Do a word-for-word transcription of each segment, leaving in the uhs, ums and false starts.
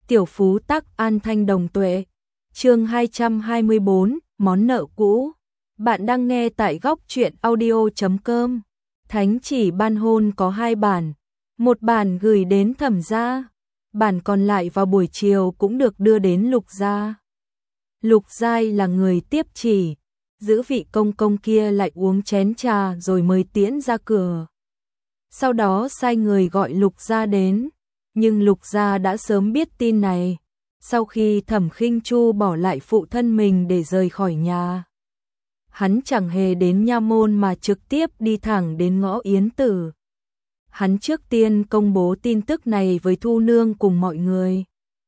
Tiểu phú tắc an thanh đồng tuệ. Chương hai trăm hai mươi bốn, món nợ cũ. Bạn đang nghe tại góc truyện audio chấm com. Thánh chỉ ban hôn có hai bản, một bản gửi đến Thẩm gia, bản còn lại vào buổi chiều cũng được đưa đến Lục gia. Lục Giai là người tiếp chỉ, giữ vị công công kia lại uống chén trà rồi mới tiễn ra cửa. Sau đó sai người gọi Lục gia đến, nhưng Lục gia đã sớm biết tin này. Sau khi Thẩm Khinh Chu bỏ lại phụ thân mình để rời khỏi nhà, hắn chẳng hề đến nha môn mà trực tiếp đi thẳng đến ngõ Yến Tử. Hắn trước tiên công bố tin tức này với Thu Nương cùng mọi người.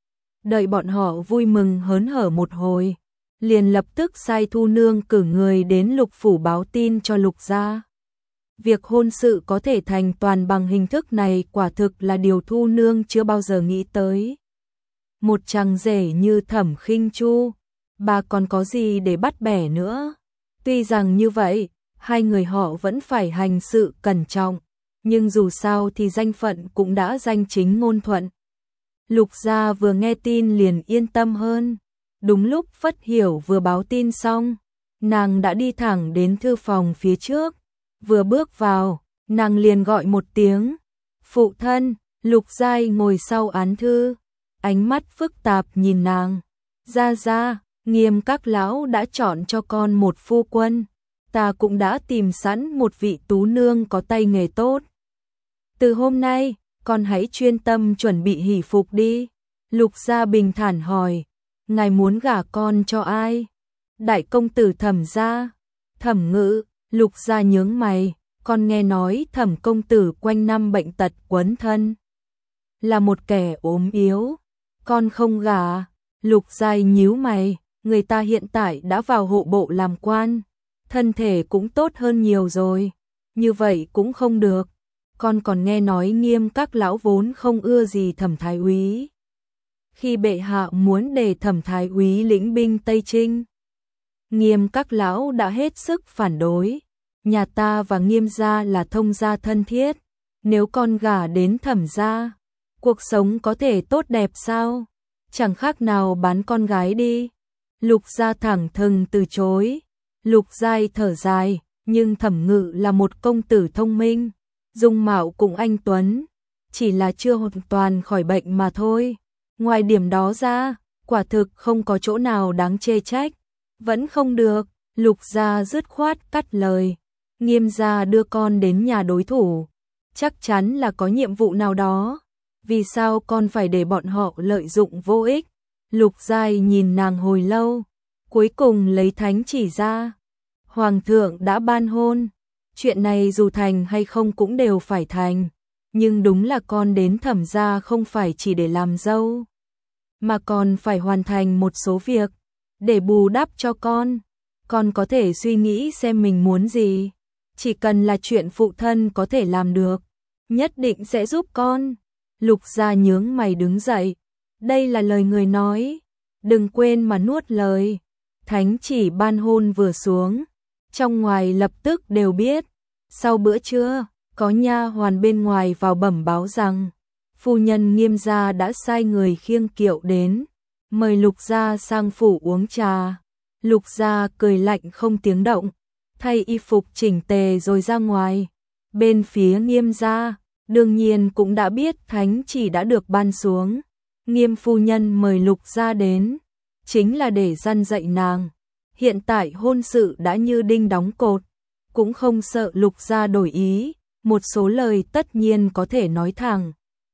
Đợi bọn họ vui mừng hớn hở một hồi, liền lập tức sai Thu Nương cử người đến Lục phủ báo tin cho Lục gia. Việc hôn sự có thể thành toàn bằng hình thức này quả thực là điều Thu Nương chưa bao giờ nghĩ tới. Một chàng rể như Thẩm Khinh Chu, bà còn có gì để bắt bẻ nữa. Tuy rằng như vậy, hai người họ vẫn phải hành sự cẩn trọng, nhưng dù sao thì danh phận cũng đã danh chính ngôn thuận. Lục gia vừa nghe tin liền yên tâm hơn. Đúng lúc Phất Hiểu vừa báo tin xong, nàng đã đi thẳng đến thư phòng phía trước. Vừa bước vào, nàng liền gọi một tiếng, phụ thân. Lục Giai ngồi sau án thư, ánh mắt phức tạp nhìn nàng. Gia gia, Nghiêm các lão đã chọn cho con một phu quân, ta cũng đã tìm sẵn một vị tú nương có tay nghề tốt. Từ hôm nay, con hãy chuyên tâm chuẩn bị hỷ phục đi. Lục gia bình thản hỏi, ngài muốn gả con cho ai? Đại công tử Thẩm gia. Thẩm Ngự. Lục gia nhướng mày, con nghe nói Thẩm công tử quanh năm bệnh tật quấn thân, là một kẻ ốm yếu, con không gả. Lục Giai nhíu mày, người ta hiện tại đã vào hộ bộ làm quan, thân thể cũng tốt hơn nhiều rồi, như vậy cũng không được. Con còn nghe nói Nghiêm các lão vốn không ưa gì Thẩm thái úy. Khi bệ hạ muốn để Thẩm thái úy lĩnh binh Tây Trinh, Nghiêm các lão đã hết sức phản đối. Nhà ta và Nghiêm gia là thông gia thân thiết, nếu con gả đến Thẩm gia, cuộc sống có thể tốt đẹp sao? Chẳng khác nào bán con gái đi. Lục gia thẳng thừng từ chối. Lục Giai thở dài, nhưng Thẩm Ngự là một công tử thông minh, dung mạo cũng anh tuấn, chỉ là chưa hoàn toàn khỏi bệnh mà thôi. Ngoài điểm đó ra, quả thực không có chỗ nào đáng chê trách. Vẫn không được. Lục gia dứt khoát cắt lời. Nghiêm gia đưa con đến nhà đối thủ, chắc chắn là có nhiệm vụ nào đó. Vì sao con phải để bọn họ lợi dụng vô ích? Lục Giai nhìn nàng hồi lâu, cuối cùng lấy thánh chỉ ra. Hoàng thượng đã ban hôn, chuyện này dù thành hay không cũng đều phải thành. Nhưng đúng là con đến Thẩm gia không phải chỉ để làm dâu, mà còn phải hoàn thành một số việc để bù đắp cho con. Con có thể suy nghĩ xem mình muốn gì, chỉ cần là chuyện phụ thân có thể làm được, nhất định sẽ giúp con. Lục gia nhướng mày đứng dậy, đây là lời người nói, đừng quên mà nuốt lời. Thánh chỉ ban hôn vừa xuống, trong ngoài lập tức đều biết. Sau bữa trưa, có nha hoàn bên ngoài vào bẩm báo rằng phu nhân Nghiêm gia đã sai người khiêng kiệu đến, mời Lục gia sang phủ uống trà. Lục gia cười lạnh không tiếng động, thay y phục chỉnh tề rồi ra ngoài. Bên phía Nghiêm gia, đương nhiên cũng đã biết thánh chỉ đã được ban xuống. Nghiêm phu nhân mời Lục gia đến, chính là để răn dạy nàng. Hiện tại hôn sự đã như đinh đóng cột, cũng không sợ Lục gia đổi ý, một số lời tất nhiên có thể nói thẳng.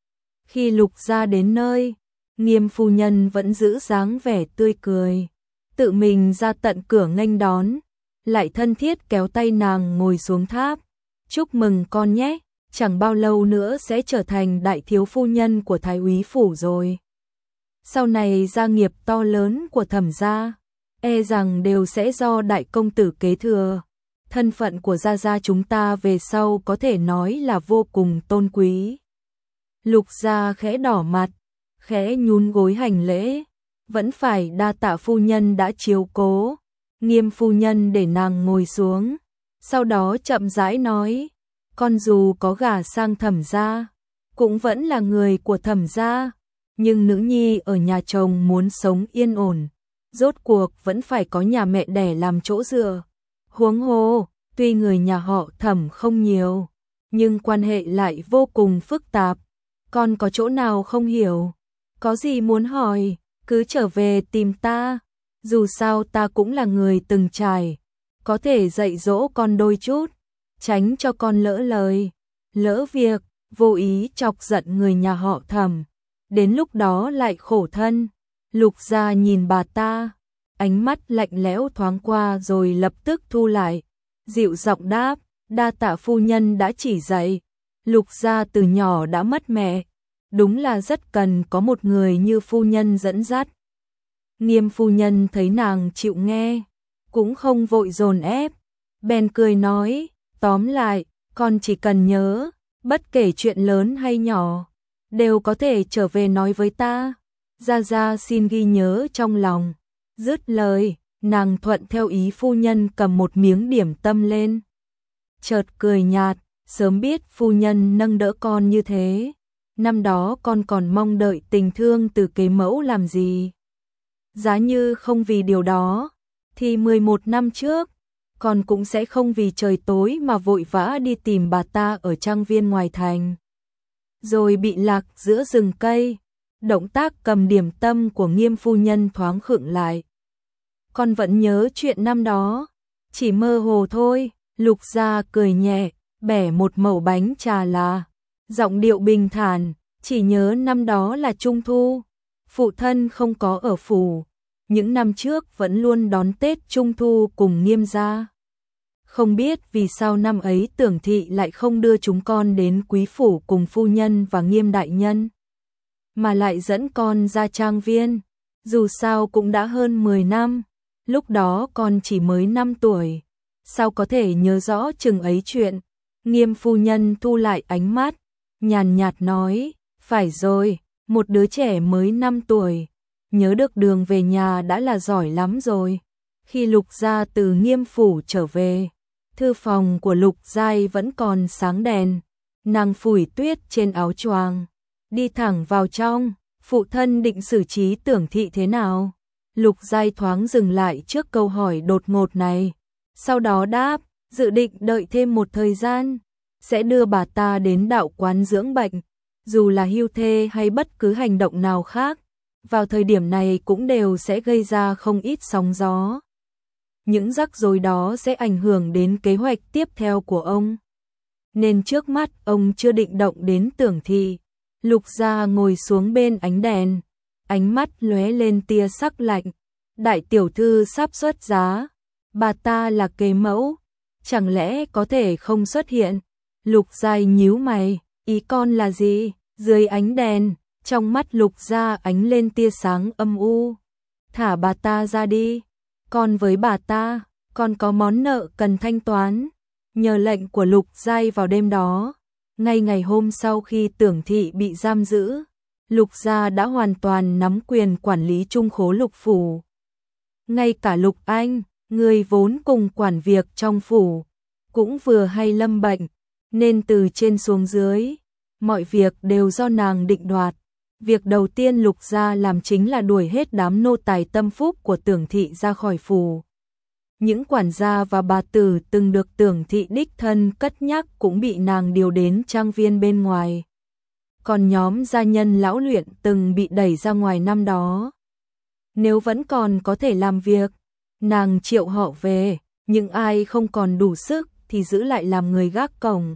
Khi Lục gia đến nơi, Nghiêm phu nhân vẫn giữ dáng vẻ tươi cười, tự mình ra tận cửa nghênh đón, lại thân thiết kéo tay nàng ngồi xuống tháp. Chúc mừng con nhé, chẳng bao lâu nữa sẽ trở thành đại thiếu phu nhân của Thái úy phủ rồi. Sau này gia nghiệp to lớn của Thẩm gia, e rằng đều sẽ do đại công tử kế thừa. Thân phận của gia gia chúng ta về sau có thể nói là vô cùng tôn quý. Lục gia khẽ đỏ mặt, khẽ nhún gối hành lễ, vẫn phải đa tạ phu nhân đã chiếu cố. Nghiêm phu nhân để nàng ngồi xuống, sau đó chậm rãi nói, con dù có gả sang Thẩm gia, cũng vẫn là người của Thẩm gia. Nhưng nữ nhi ở nhà chồng muốn sống yên ổn, rốt cuộc vẫn phải có nhà mẹ đẻ làm chỗ dựa. Huống hồ, tuy người nhà họ Thẩm không nhiều, nhưng quan hệ lại vô cùng phức tạp. Con có chỗ nào không hiểu, có gì muốn hỏi, cứ trở về tìm ta. Dù sao ta cũng là người từng trải, có thể dạy dỗ con đôi chút, tránh cho con lỡ lời, lỡ việc, vô ý chọc giận người nhà họ Thẩm. Đến lúc đó lại khổ thân. Lục Gia nhìn bà ta, ánh mắt lạnh lẽo thoáng qua rồi lập tức thu lại, dịu giọng đáp, đa tạ phu nhân đã chỉ dạy. Lục Gia từ nhỏ đã mất mẹ, đúng là rất cần có một người như phu nhân dẫn dắt. Nghiêm phu nhân thấy nàng chịu nghe, cũng không vội dồn ép, bèn cười nói, tóm lại, con chỉ cần nhớ, bất kể chuyện lớn hay nhỏ, đều có thể trở về nói với ta. Gia Gia xin ghi nhớ trong lòng. Dứt lời, nàng thuận theo ý phu nhân cầm một miếng điểm tâm lên. Chợt cười nhạt, sớm biết phu nhân nâng đỡ con như thế, năm đó con còn mong đợi tình thương từ kế mẫu làm gì. Giá như không vì điều đó, thì mười một năm trước, con cũng sẽ không vì trời tối mà vội vã đi tìm bà ta ở trang viên ngoài thành. Rồi bị lạc giữa rừng cây. Động tác cầm điểm tâm của Nghiêm phu nhân thoáng khựng lại. Con vẫn nhớ chuyện năm đó, chỉ mơ hồ thôi. Lục Gia cười nhẹ, bẻ một mẩu bánh trà là, giọng điệu bình thản, chỉ nhớ năm đó là Trung Thu, phụ thân không có ở phủ, những năm trước vẫn luôn đón Tết Trung Thu cùng Nghiêm gia. Không biết vì sao năm ấy Tưởng thị lại không đưa chúng con đến quý phủ cùng phu nhân và Nghiêm đại nhân, mà lại dẫn con ra trang viên. Dù sao cũng đã hơn mười năm, lúc đó con chỉ mới năm tuổi, sao có thể nhớ rõ chừng ấy chuyện. Nghiêm phu nhân thu lại ánh mắt, nhàn nhạt nói, phải rồi, một đứa trẻ mới năm tuổi, nhớ được đường về nhà đã là giỏi lắm rồi. Khi Lục Gia từ Nghiêm phủ trở về, thư phòng của Lục Giai vẫn còn sáng đèn, nàng phủi tuyết trên áo choàng, đi thẳng vào trong. Phụ thân định xử trí Tưởng thị thế nào? Lục Giai thoáng dừng lại trước câu hỏi đột ngột này, sau đó đáp, dự định đợi thêm một thời gian, sẽ đưa bà ta đến đạo quán dưỡng bệnh, dù là hưu thê hay bất cứ hành động nào khác, vào thời điểm này cũng đều sẽ gây ra không ít sóng gió. Những rắc rối đó sẽ ảnh hưởng đến kế hoạch tiếp theo của ông, nên trước mắt ông chưa định động đến Tưởng thị. Lục Gia ngồi xuống bên ánh đèn, ánh mắt lóe lên tia sắc lạnh. Đại tiểu thư sắp xuất giá, bà ta là kế mẫu, chẳng lẽ có thể không xuất hiện? Lục Giai nhíu mày, ý con là gì? Dưới ánh đèn, trong mắt Lục Gia ánh lên tia sáng âm u. Thả bà ta ra đi, con với bà ta, còn có món nợ cần thanh toán. Nhờ lệnh của Lục Giai vào đêm đó, ngay ngày hôm sau khi Tưởng thị bị giam giữ, Lục Gia đã hoàn toàn nắm quyền quản lý Trung Khố Lục phủ. Ngay cả Lục Anh, người vốn cùng quản việc trong phủ, cũng vừa hay lâm bệnh, nên từ trên xuống dưới, mọi việc đều do nàng định đoạt. Việc đầu tiên Lục Gia làm chính là đuổi hết đám nô tài tâm phúc của Tưởng thị ra khỏi phủ. Những quản gia và bà tử từng được Tưởng thị đích thân cất nhắc cũng bị nàng điều đến trang viên bên ngoài. Còn nhóm gia nhân lão luyện từng bị đẩy ra ngoài năm đó, nếu vẫn còn có thể làm việc, nàng triệu họ về, nhưng ai không còn đủ sức thì giữ lại làm người gác cổng.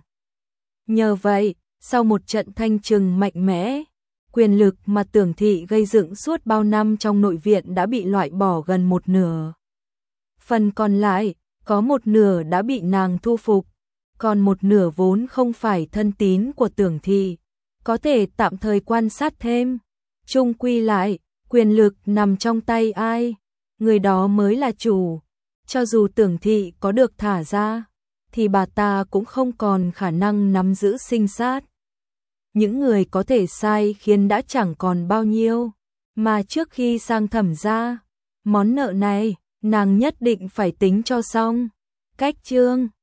Nhờ vậy, sau một trận thanh trừng mạnh mẽ, quyền lực mà Tưởng thị gây dựng suốt bao năm trong nội viện đã bị loại bỏ gần một nửa. Phần còn lại, có một nửa đã bị nàng thu phục, còn một nửa vốn không phải thân tín của Tưởng thị, có thể tạm thời quan sát thêm. Chung quy lại, quyền lực nằm trong tay ai, người đó mới là chủ. Cho dù Tưởng thị có được thả ra, thì bà ta cũng không còn khả năng nắm giữ sinh sát. Những người có thể sai khiến đã chẳng còn bao nhiêu, mà trước khi sang Thẩm gia, món nợ này, nàng nhất định phải tính cho xong. Cách chương